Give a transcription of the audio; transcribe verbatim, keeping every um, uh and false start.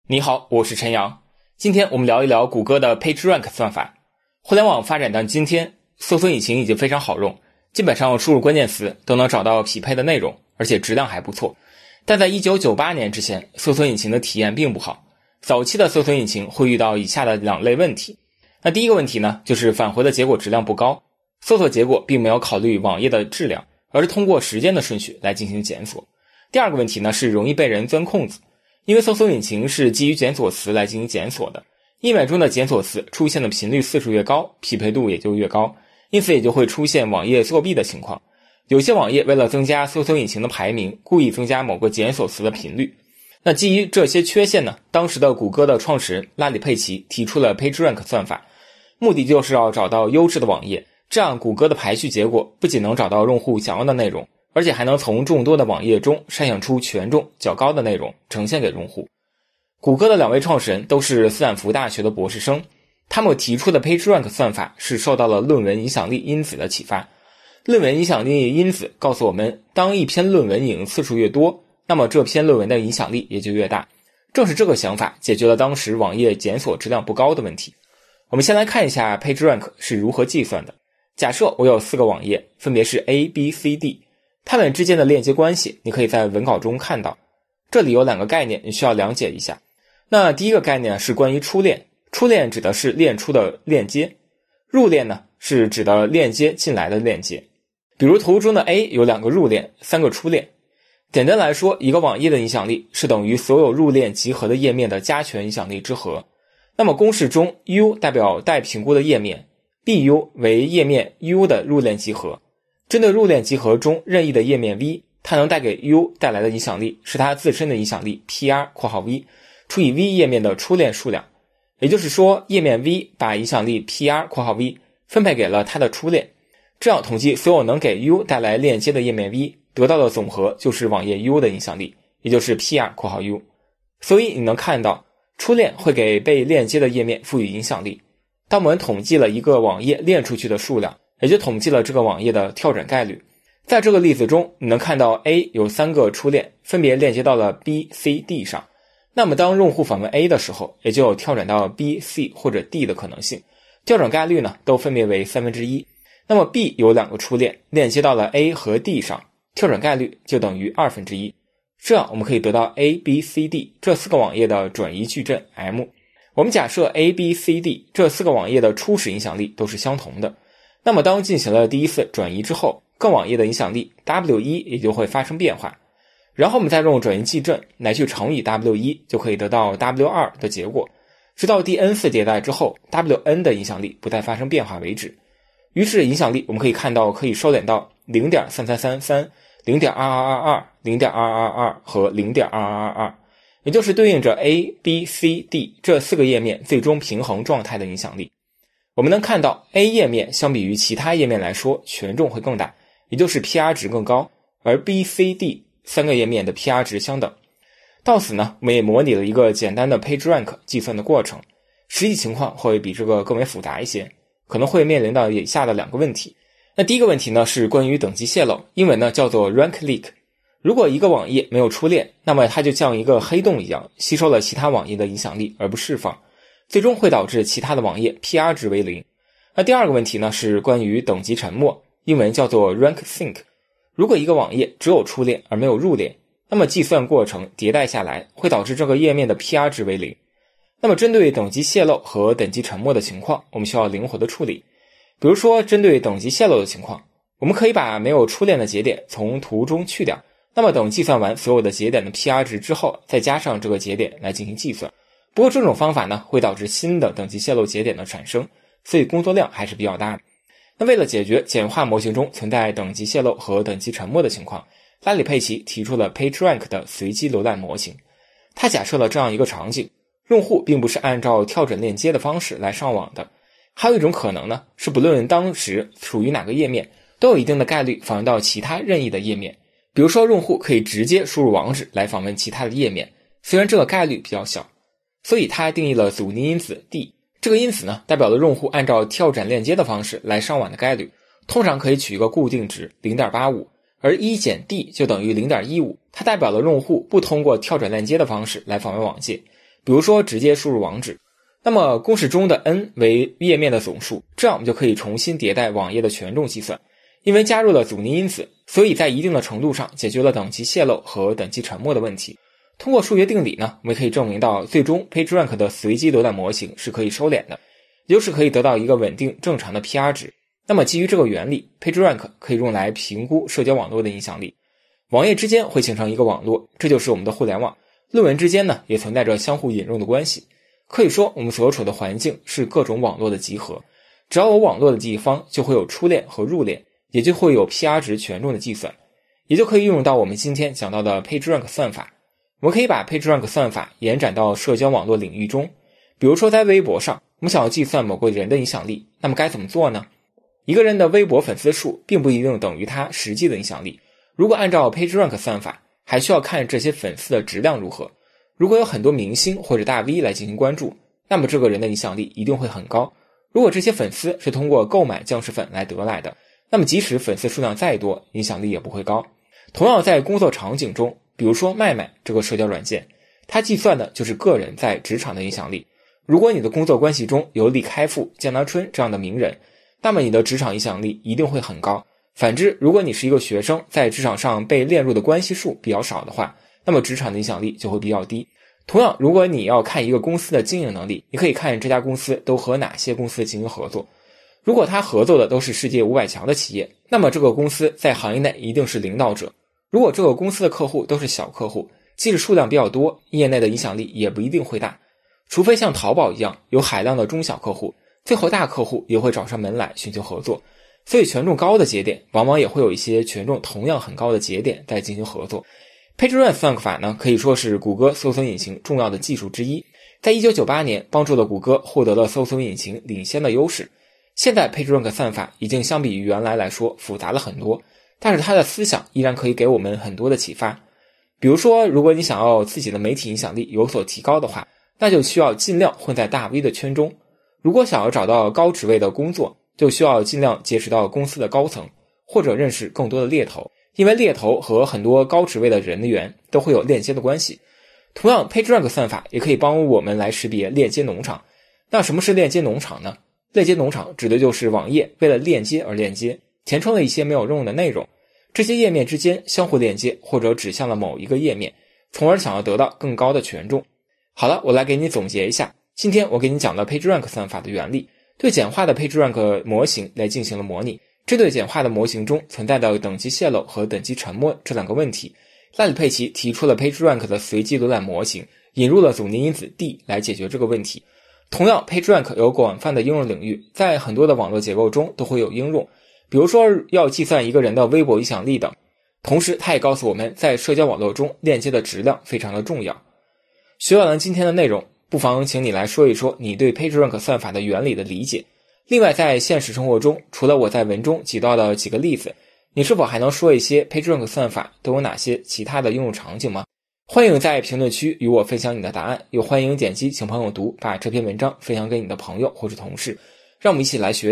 你好，我是陈阳。今天我们聊一聊谷歌的 PageRank 算法。互联网发展到今天，搜索引擎已经非常好用，基本上输入关键词都能找到匹配的内容，而且质量还不错。但在一九九八年之前，搜索引擎的体验并不好。早期的搜索引擎会遇到以下的两类问题。那第一个问题呢，就是返回的结果质量不高，搜索结果并没有考虑网页的质量，而是通过时间的顺序来进行检索。第二个问题呢，是容易被人钻空子。因为搜索引擎是基于检索词来进行检索的，页面中的检索词出现的频率次数越高，匹配度也就越高，因此也就会出现网页作弊的情况。有些网页为了增加搜索引擎的排名，故意增加某个检索词的频率。那基于这些缺陷呢，当时的谷歌的创始人拉里·佩奇提出了 PageRank 算法，目的就是要找到优质的网页，这样谷歌的排序结果不仅能找到用户想要的内容，而且还能从众多的网页中筛选出权重较高的内容呈现给用户。谷歌的两位创始人都是斯坦福大学的博士生，他们提出的 PageRank 算法是受到了论文影响力因子的启发。论文影响力因子告诉我们，当一篇论文引用次数越多，那么这篇论文的影响力也就越大。正是这个想法解决了当时网页检索质量不高的问题。我们先来看一下 PageRank 是如何计算的。假设我有四个网页，分别是 A、B、C、D，它们之间的链接关系你可以在文稿中看到。这里有两个概念你需要了解一下。那第一个概念是关于出链，出链指的是链出的链接，入链呢是指的链接进来的链接。比如图中的 A 有两个入链，三个出链。简单来说，一个网页的影响力是等于所有入链集合的页面的加权影响力之和。那么公式中 U 代表待评估的页面， B U 为页面 U 的入链集合。针对入链集合中任意的页面 V， 它能带给 U 带来的影响力是它自身的影响力 P R (括号 V) 除以 V 页面的出链数量。也就是说，页面 V 把影响力 P R (括号 V) 分配给了它的出链。这样统计所有能给 U 带来链接的页面 V， 得到的总和就是网页 U 的影响力，也就是 P R (括号 U)。所以你能看到，出链会给被链接的页面赋予影响力。当我们统计了一个网页链出去的数量，也就统计了这个网页的跳转概率。在这个例子中，你能看到 A 有三个出链，分别链接到了 B、C、D 上。那么当用户访问 A 的时候，也就有跳转到 B、C 或者 D 的可能性。跳转概率呢，都分别为三分之一。那么 B 有两个出链，链接到了 A 和 D 上，跳转概率就等于二分之一。这样我们可以得到 A、B、C、D 这四个网页的转移矩阵 M。我们假设 A、B、C、D 这四个网页的初始影响力都是相同的。那么当进行了第一次转移之后，各网页的影响力 W 一 也就会发生变化。然后我们再用转移矩阵来去乘以 W 一， 就可以得到 W 二 的结果。直到第 N 次迭代之后， W N 的影响力不再发生变化为止。于是影响力我们可以看到可以收敛到 零点三三三三、零点二二二二、零点二二二二 和 零点二二二二， 也就是对应着 A、B、C、D 这四个页面最终平衡状态的影响力。我们能看到 A 页面相比于其他页面来说权重会更大，也就是 P R 值更高，而 B、C、D 三个页面的 P R 值相等。到此呢，我们也模拟了一个简单的 PageRank 计算的过程，实际情况会比这个更为复杂一些，可能会面临到以下的两个问题。那第一个问题呢，是关于等级泄露，英文呢叫做 Rank Leak。如果一个网页没有出链，那么它就像一个黑洞一样，吸收了其他网页的影响力而不释放，最终会导致其他的网页 P R 值为零。那第二个问题呢，是关于等级沉默，英文叫做 Rank Sink。如果一个网页只有出链而没有入链，那么计算过程迭代下来会导致这个页面的 P R 值为零。那么针对等级泄露和等级沉默的情况，我们需要灵活的处理。比如说针对等级泄露的情况，我们可以把没有出链的节点从图中去掉，那么等计算完所有的节点的 P R 值之后，再加上这个节点来进行计算。不过这种方法呢，会导致新的等级泄露节点的产生，所以工作量还是比较大的。那为了解决简化模型中存在等级泄露和等级沉默的情况，拉里·佩奇提出了 PageRank 的随机浏览模型。他假设了这样一个场景，用户并不是按照跳转链接的方式来上网的。还有一种可能呢，是不论当时处于哪个页面，都有一定的概率访问到其他任意的页面。比如说用户可以直接输入网址来访问其他的页面，虽然这个概率比较小。所以他定义了阻尼因子 D， 这个因子呢，代表了用户按照跳转链接的方式来上网的概率，通常可以取一个固定值 零点八五， 而一减 D 就等于 零点一五， 它代表了用户不通过跳转链接的方式来访问网界。 比如说直接输入网址。那么公式中的 n 为页面的总数，这样我们就可以重新迭代网页的权重计算。因为加入了阻尼因子，所以在一定的程度上解决了等级泄露和等级沉默的问题。通过数学定理呢，我们可以证明到最终 PageRank 的随机浏览模型是可以收敛的，也就是可以得到一个稳定正常的 P R 值。那么基于这个原理， PageRank 可以用来评估社交网络的影响力。网页之间会形成一个网络，这就是我们的互联网。论文之间呢，也存在着相互引用的关系。可以说我们所处的环境是各种网络的集合，只要有网络的地方就会有出链和入链，也就会有 P R 值权重的计算，也就可以运用到我们今天讲到的 PageRank 算法。我们可以把 PageRank 算法延展到社交网络领域中，比如说在微博上，我们想要计算某个人的影响力，那么该怎么做呢？一个人的微博粉丝数并不一定等于他实际的影响力，如果按照 PageRank 算法，还需要看这些粉丝的质量如何。如果有很多明星或者大 V 来进行关注，那么这个人的影响力一定会很高。如果这些粉丝是通过购买僵尸粉来得来的，那么即使粉丝数量再多，影响力也不会高。同样在工作场景中，比如说麦麦这个社交软件，它计算的就是个人在职场的影响力。如果你的工作关系中有李开复、江南春这样的名人，那么你的职场影响力一定会很高。反之，如果你是一个学生，在职场上被列入的关系数比较少的话，那么职场的影响力就会比较低。同样，如果你要看一个公司的经营能力，你可以看这家公司都和哪些公司进行合作。如果他合作的都是世界五百强的企业，那么这个公司在行业内一定是领导者。如果这个公司的客户都是小客户，即使数量比较多，业内的影响力也不一定会大。除非像淘宝一样有海量的中小客户，最后大客户也会找上门来寻求合作。所以权重高的节点往往也会有一些权重同样很高的节点在进行合作。PageRank 算法呢，可以说是谷歌搜索引擎重要的技术之一，在一九九八年帮助了谷歌获得了搜索引擎领先的优势。现在 PageRank 算法已经相比于原来来说复杂了很多，但是它的思想依然可以给我们很多的启发。比如说，如果你想要自己的媒体影响力有所提高的话，那就需要尽量混在大 V 的圈中。如果想要找到高职位的工作，就需要尽量结识到公司的高层，或者认识更多的猎头，因为猎头和很多高职位的人员都会有链接的关系。同样 PageRank 算法也可以帮我们来识别链接农场。那什么是链接农场呢？链接农场指的就是网页为了链接而链接，填充了一些没有用的内容，这些页面之间相互链接或者指向了某一个页面，从而想要得到更高的权重。好了，我来给你总结一下，今天我给你讲了 PageRank 算法的原理，对简化的 PageRank 模型来进行了模拟。针对简化的模型中存在的等级泄露和等级沉默这两个问题，赖里佩奇提出了 PageRank 的随机浏览模型，引入了阻尼因子 D 来解决这个问题。同样 PageRank 有广泛的应用领域，在很多的网络结构中都会有应用，比如说要计算一个人的微博影响力等。同时它也告诉我们，在社交网络中链接的质量非常的重要。学完了今天的内容，不妨请你来说一说你对 PageRank 算法的原理的理解。另外在现实生活中，除了我在文中举到的几个例子，你是否还能说一些 PageRank 算法都有哪些其他的应用场景吗？欢迎在评论区与我分享你的答案，又欢迎点击请朋友读，把这篇文章分享给你的朋友或者同事，让我们一起来学